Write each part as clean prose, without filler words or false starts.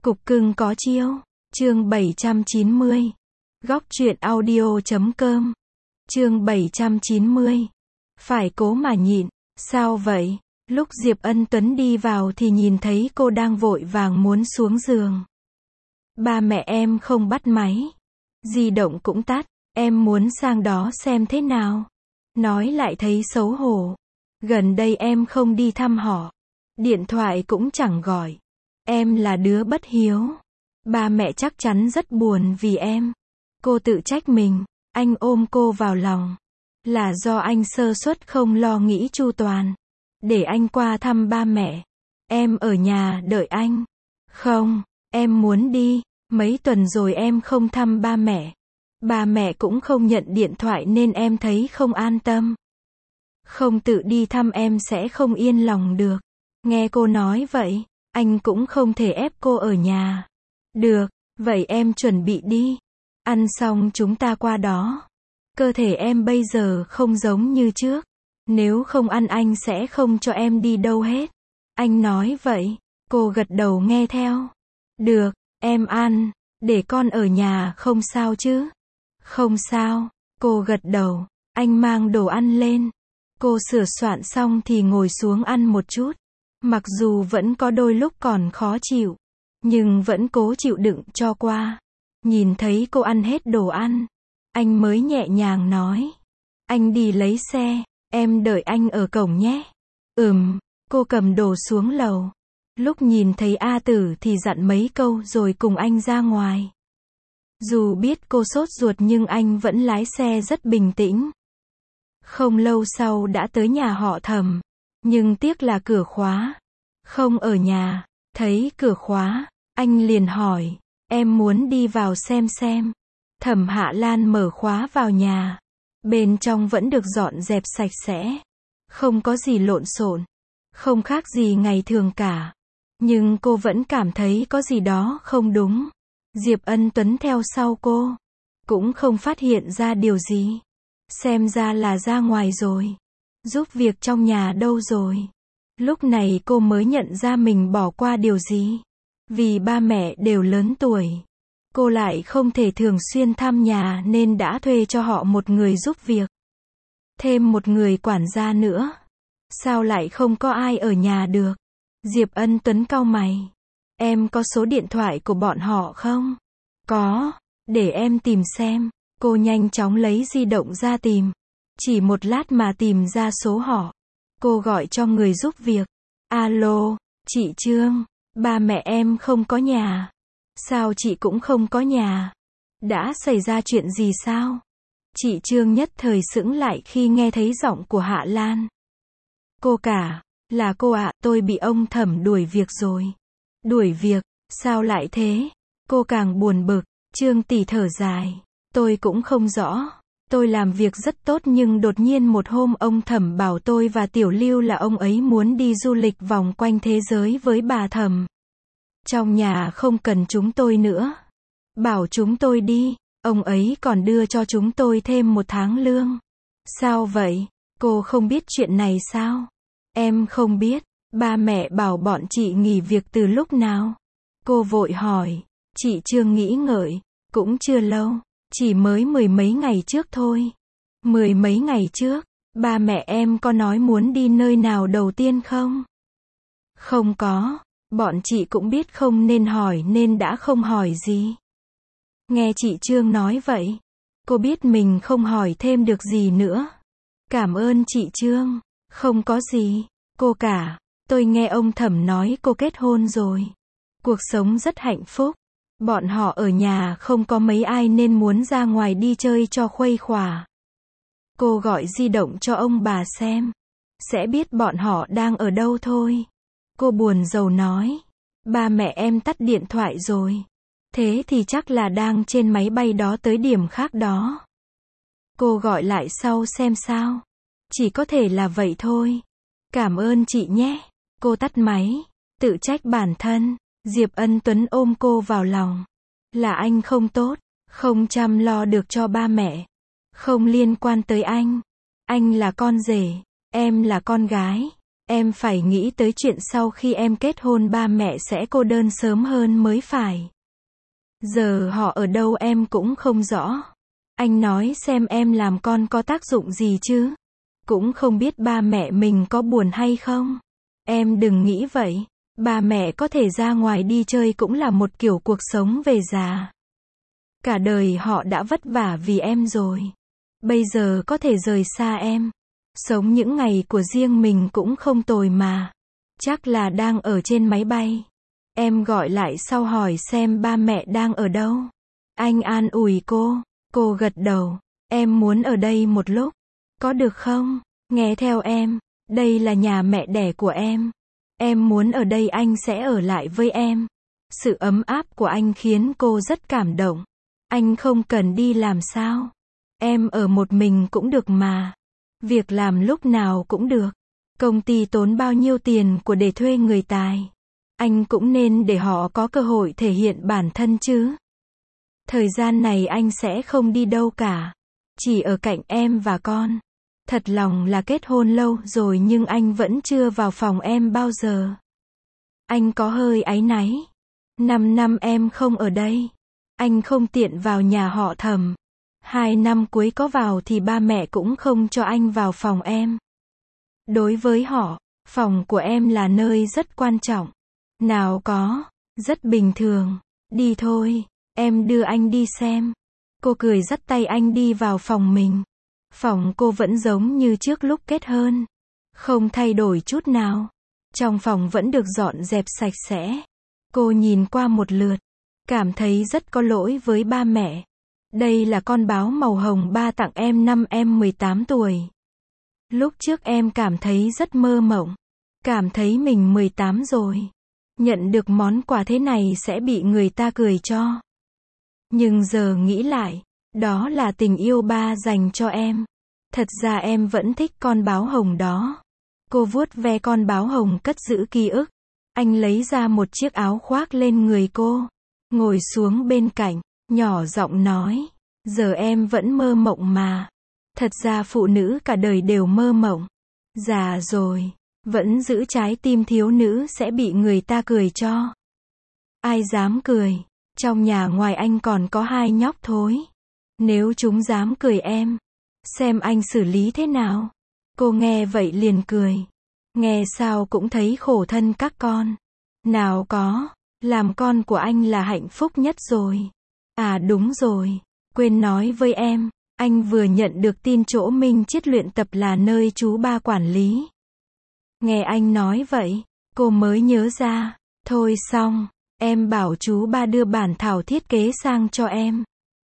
Cục cưng có chiêu. Chương 790. Góc truyện audio.com. Chương 790. Phải cố mà nhịn. Sao vậy? Lúc Diệp Ân Tuấn đi vào thì nhìn thấy cô đang vội vàng muốn xuống giường. Ba mẹ em không bắt máy. Di động cũng tắt. Em muốn sang đó xem thế nào. Nói lại thấy xấu hổ. Gần đây em không đi thăm họ. Điện thoại cũng chẳng gọi. Em là đứa bất hiếu. Ba mẹ chắc chắn rất buồn vì em. Cô tự trách mình. Anh ôm cô vào lòng. Là do anh sơ suất không lo nghĩ chu toàn. Để anh qua thăm ba mẹ. Em ở nhà đợi anh. Không, em muốn đi. Mấy tuần rồi em không thăm ba mẹ. Ba mẹ cũng không nhận điện thoại nên em thấy không an tâm. Không tự đi thăm em sẽ không yên lòng được. Nghe cô nói vậy, anh cũng không thể ép cô ở nhà. Được, vậy em chuẩn bị đi. Ăn xong chúng ta qua đó. Cơ thể em bây giờ không giống như trước. Nếu không ăn anh sẽ không cho em đi đâu hết. Anh nói vậy, cô gật đầu nghe theo. Được, em ăn, để con ở nhà không sao chứ? Không sao, cô gật đầu. Anh mang đồ ăn lên. Cô sửa soạn xong thì ngồi xuống ăn một chút. Mặc dù vẫn có đôi lúc còn khó chịu, nhưng vẫn cố chịu đựng cho qua. Nhìn thấy cô ăn hết đồ ăn, anh mới nhẹ nhàng nói. Anh đi lấy xe, em đợi anh ở cổng nhé. Cô cầm đồ xuống lầu. Lúc nhìn thấy A Tử thì dặn mấy câu rồi cùng anh ra ngoài. Dù biết cô sốt ruột nhưng anh vẫn lái xe rất bình tĩnh. Không lâu sau đã tới nhà họ Thẩm, nhưng tiếc là cửa khóa. Không ở nhà, thấy cửa khóa, anh liền hỏi, em muốn đi vào xem. Thẩm Hạ Lan mở khóa vào nhà. Bên trong vẫn được dọn dẹp sạch sẽ. Không có gì lộn xộn. Không khác gì ngày thường cả. Nhưng cô vẫn cảm thấy có gì đó không đúng. Diệp Ân Tuấn theo sau cô. Cũng không phát hiện ra điều gì. Xem ra là ra ngoài rồi. Giúp việc trong nhà đâu rồi? Lúc này cô mới nhận ra mình bỏ qua điều gì. Vì ba mẹ đều lớn tuổi. Cô lại không thể thường xuyên thăm nhà nên đã thuê cho họ một người giúp việc. Thêm một người quản gia nữa. Sao lại không có ai ở nhà được? Diệp Ân Tuấn cau mày. Em có số điện thoại của bọn họ không? Có, để em tìm xem. Cô nhanh chóng lấy di động ra tìm. Chỉ một lát mà tìm ra số họ. Cô gọi cho người giúp việc. Alo, chị Trương, ba mẹ em không có nhà. Sao chị cũng không có nhà? Đã xảy ra chuyện gì sao? Chị Trương nhất thời sững lại khi nghe thấy giọng của Hạ Lan. Cô cả, là cô ạ, tôi bị ông Thẩm đuổi việc rồi. Đuổi việc, sao lại thế? Cô càng buồn bực. Trương tỷ thở dài. Tôi cũng không rõ. Tôi làm việc rất tốt nhưng đột nhiên một hôm ông Thẩm bảo tôi và Tiểu Lưu là ông ấy muốn đi du lịch vòng quanh thế giới với bà Thẩm. Trong nhà không cần chúng tôi nữa. Bảo chúng tôi đi. Ông ấy còn đưa cho chúng tôi thêm 1 tháng lương. Sao vậy? Cô không biết chuyện này sao? Em không biết. Ba mẹ bảo bọn chị nghỉ việc từ lúc nào? Cô vội hỏi. Chị Trương nghĩ ngợi. Cũng chưa lâu. Chỉ mới 10 mấy ngày trước thôi. 10 mấy ngày trước, ba mẹ em có nói muốn đi nơi nào đầu tiên không? Không có. Bọn chị cũng biết không nên hỏi nên đã không hỏi gì. Nghe chị Trương nói vậy, cô biết mình không hỏi thêm được gì nữa. Cảm ơn chị Trương. Không có gì. Cô cả, tôi nghe ông Thẩm nói cô kết hôn rồi. Cuộc sống rất hạnh phúc. Bọn họ ở nhà không có mấy ai nên muốn ra ngoài đi chơi cho khuây khỏa. Cô gọi di động cho ông bà xem. Sẽ biết bọn họ đang ở đâu thôi. Cô buồn rầu nói. Ba mẹ em tắt điện thoại rồi. Thế thì chắc là đang trên máy bay đó tới điểm khác đó. Cô gọi lại sau xem sao. Chỉ có thể là vậy thôi. Cảm ơn chị nhé. Cô tắt máy. Tự trách bản thân. Diệp Ân Tuấn ôm cô vào lòng. Là anh không tốt. Không chăm lo được cho ba mẹ. Không liên quan tới anh. Anh là con rể. Em là con gái. Em phải nghĩ tới chuyện sau khi em kết hôn ba mẹ sẽ cô đơn sớm hơn mới phải. Giờ họ ở đâu em cũng không rõ. Anh nói xem em làm con có tác dụng gì chứ? Cũng không biết ba mẹ mình có buồn hay không. Em đừng nghĩ vậy. Ba mẹ có thể ra ngoài đi chơi cũng là một kiểu cuộc sống về già. Cả đời họ đã vất vả vì em rồi. Bây giờ có thể rời xa em. Sống những ngày của riêng mình cũng không tồi mà. Chắc là đang ở trên máy bay. Em gọi lại sau hỏi xem ba mẹ đang ở đâu. Anh an ủi cô gật đầu. Em muốn ở đây một lúc. Có được không? Nghe theo em. Đây là nhà mẹ đẻ của em. Em muốn ở đây anh sẽ ở lại với em. Sự ấm áp của anh khiến cô rất cảm động. Anh không cần đi làm sao? Em ở một mình cũng được mà. Việc làm lúc nào cũng được. Công ty tốn bao nhiêu tiền của để thuê người tài. Anh cũng nên để họ có cơ hội thể hiện bản thân chứ. Thời gian này anh sẽ không đi đâu cả. Chỉ ở cạnh em và con. Thật lòng là kết hôn lâu rồi nhưng anh vẫn chưa vào phòng em bao giờ. Anh có hơi áy náy. 5 năm em không ở đây. Anh không tiện vào nhà họ Thẩm. 2 năm cuối có vào thì ba mẹ cũng không cho anh vào phòng em. Đối với họ, phòng của em là nơi rất quan trọng. Nào có, rất bình thường. Đi thôi, em đưa anh đi xem. Cô cười dắt tay anh đi vào phòng mình. Phòng cô vẫn giống như trước lúc kết hôn. Không thay đổi chút nào. Trong phòng vẫn được dọn dẹp sạch sẽ. Cô nhìn qua một lượt. Cảm thấy rất có lỗi với ba mẹ. Đây là con báo màu hồng ba tặng em năm em 18 tuổi. Lúc trước em cảm thấy rất mơ mộng. Cảm thấy mình 18 rồi. Nhận được món quà thế này sẽ bị người ta cười cho. Nhưng giờ nghĩ lại, đó là tình yêu ba dành cho em. Thật ra em vẫn thích con báo hồng đó. Cô vuốt ve con báo hồng cất giữ ký ức. Anh lấy ra một chiếc áo khoác lên người cô. Ngồi xuống bên cạnh, nhỏ giọng nói. Giờ em vẫn mơ mộng mà. Thật ra phụ nữ cả đời đều mơ mộng. Già rồi, vẫn giữ trái tim thiếu nữ sẽ bị người ta cười cho. Ai dám cười? Trong nhà ngoài anh còn có 2 nhóc thối. Nếu chúng dám cười em, xem anh xử lý thế nào. Cô nghe vậy liền cười. Nghe sao cũng thấy khổ thân các con. Nào có, làm con của anh là hạnh phúc nhất rồi. À đúng rồi, quên nói với em, anh vừa nhận được tin chỗ Minh Chiết luyện tập là nơi chú ba quản lý. Nghe anh nói vậy, cô mới nhớ ra. Thôi xong, em bảo chú ba đưa bản thảo thiết kế sang cho em.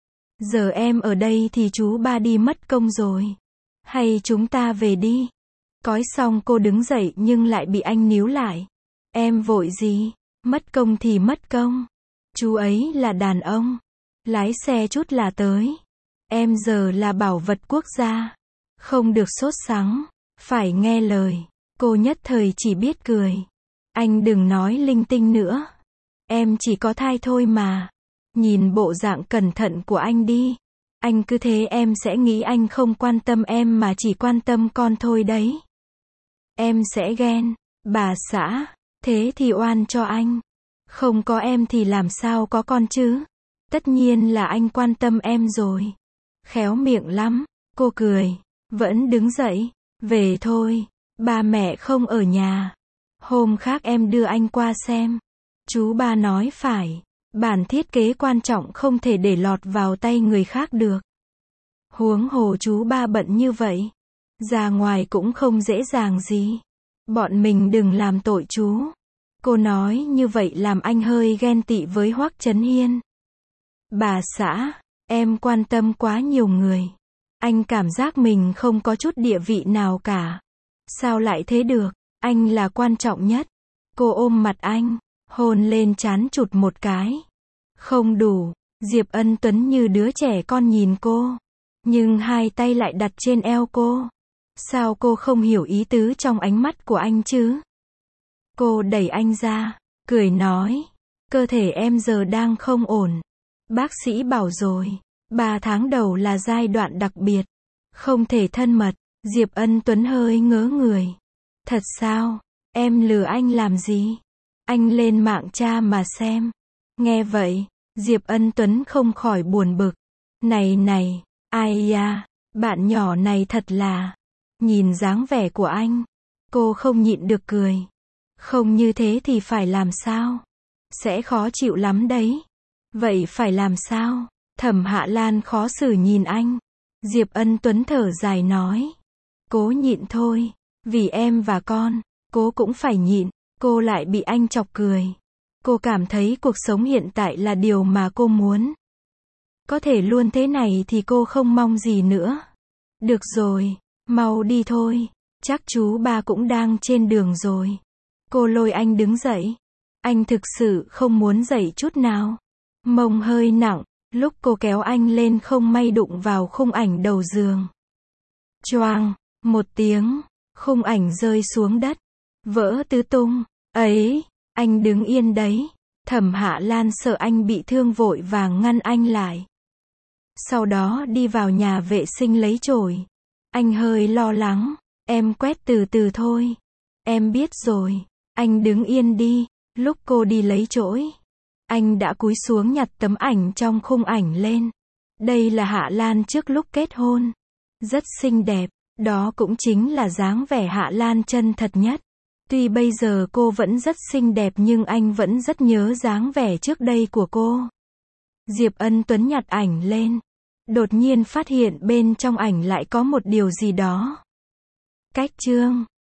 Giờ em ở đây thì chú ba đi mất công rồi. Hay chúng ta về đi. Cói xong cô đứng dậy nhưng lại bị anh níu lại. Em vội gì? Mất công thì mất công. Chú ấy là đàn ông. Lái xe chút là tới. Em giờ là bảo vật quốc gia. Không được sốt sắng. Phải nghe lời. Cô nhất thời chỉ biết cười. Anh đừng nói linh tinh nữa. Em chỉ có thai thôi mà. Nhìn bộ dạng cẩn thận của anh đi. Anh cứ thế em sẽ nghĩ anh không quan tâm em mà chỉ quan tâm con thôi đấy. Em sẽ ghen. Bà xã. Thế thì oan cho anh. Không có em thì làm sao có con chứ? Tất nhiên là anh quan tâm em rồi. Khéo miệng lắm. Cô cười. Vẫn đứng dậy. Về thôi. Ba mẹ không ở nhà. Hôm khác em đưa anh qua xem. Chú ba nói phải. Bản thiết kế quan trọng không thể để lọt vào tay người khác được. Huống hồ chú ba bận như vậy. Ra ngoài cũng không dễ dàng gì. Bọn mình đừng làm tội chú. Cô nói như vậy làm anh hơi ghen tị với Hoắc Chấn Hiên. Bà xã, em quan tâm quá nhiều người. Anh cảm giác mình không có chút địa vị nào cả. Sao lại thế được? Anh là quan trọng nhất. Cô ôm mặt anh, hôn lên trán chụt một cái. Không đủ, Diệp Ân Tuấn như đứa trẻ con nhìn cô. Nhưng 2 tay lại đặt trên eo cô. Sao cô không hiểu ý tứ trong ánh mắt của anh chứ? Cô đẩy anh ra, cười nói. Cơ thể em giờ đang không ổn. Bác sĩ bảo rồi, 3 tháng đầu là giai đoạn đặc biệt. Không thể thân mật. Diệp Ân Tuấn hơi ngớ người. Thật sao? Em lừa anh làm gì? Anh lên mạng tra mà xem. Nghe vậy, Diệp Ân Tuấn không khỏi buồn bực. Này này, ai da, bạn nhỏ này thật là. Nhìn dáng vẻ của anh, cô không nhịn được cười. Không như thế thì phải làm sao? Sẽ khó chịu lắm đấy. Vậy phải làm sao? Thẩm Hạ Lan khó xử nhìn anh. Diệp Ân Tuấn thở dài nói. Cố nhịn thôi. Vì em và con, cô cũng phải nhịn. Cô lại bị anh chọc cười. Cô cảm thấy cuộc sống hiện tại là điều mà cô muốn. Có thể luôn thế này thì cô không mong gì nữa. Được rồi, mau đi thôi. Chắc chú ba cũng đang trên đường rồi. Cô lôi anh đứng dậy. Anh thực sự không muốn dậy chút nào. Mông hơi nặng, lúc cô kéo anh lên không may đụng vào khung ảnh đầu giường. Choang, một tiếng, khung ảnh rơi xuống đất. Vỡ tứ tung. Ấy, anh đứng yên đấy. Thẩm Hạ Lan sợ anh bị thương vội vàng ngăn anh lại. Sau đó đi vào nhà vệ sinh lấy chổi. Anh hơi lo lắng. Em quét từ từ thôi. Em biết rồi. Anh đứng yên đi. Lúc cô đi lấy chổi, anh đã cúi xuống nhặt tấm ảnh trong khung ảnh lên. Đây là Hạ Lan trước lúc kết hôn. Rất xinh đẹp. Đó cũng chính là dáng vẻ Hạ Lan chân thật nhất. Tuy bây giờ cô vẫn rất xinh đẹp nhưng anh vẫn rất nhớ dáng vẻ trước đây của cô. Diệp Ân Tuấn nhặt ảnh lên. Đột nhiên phát hiện bên trong ảnh lại có một điều gì đó. Cách chương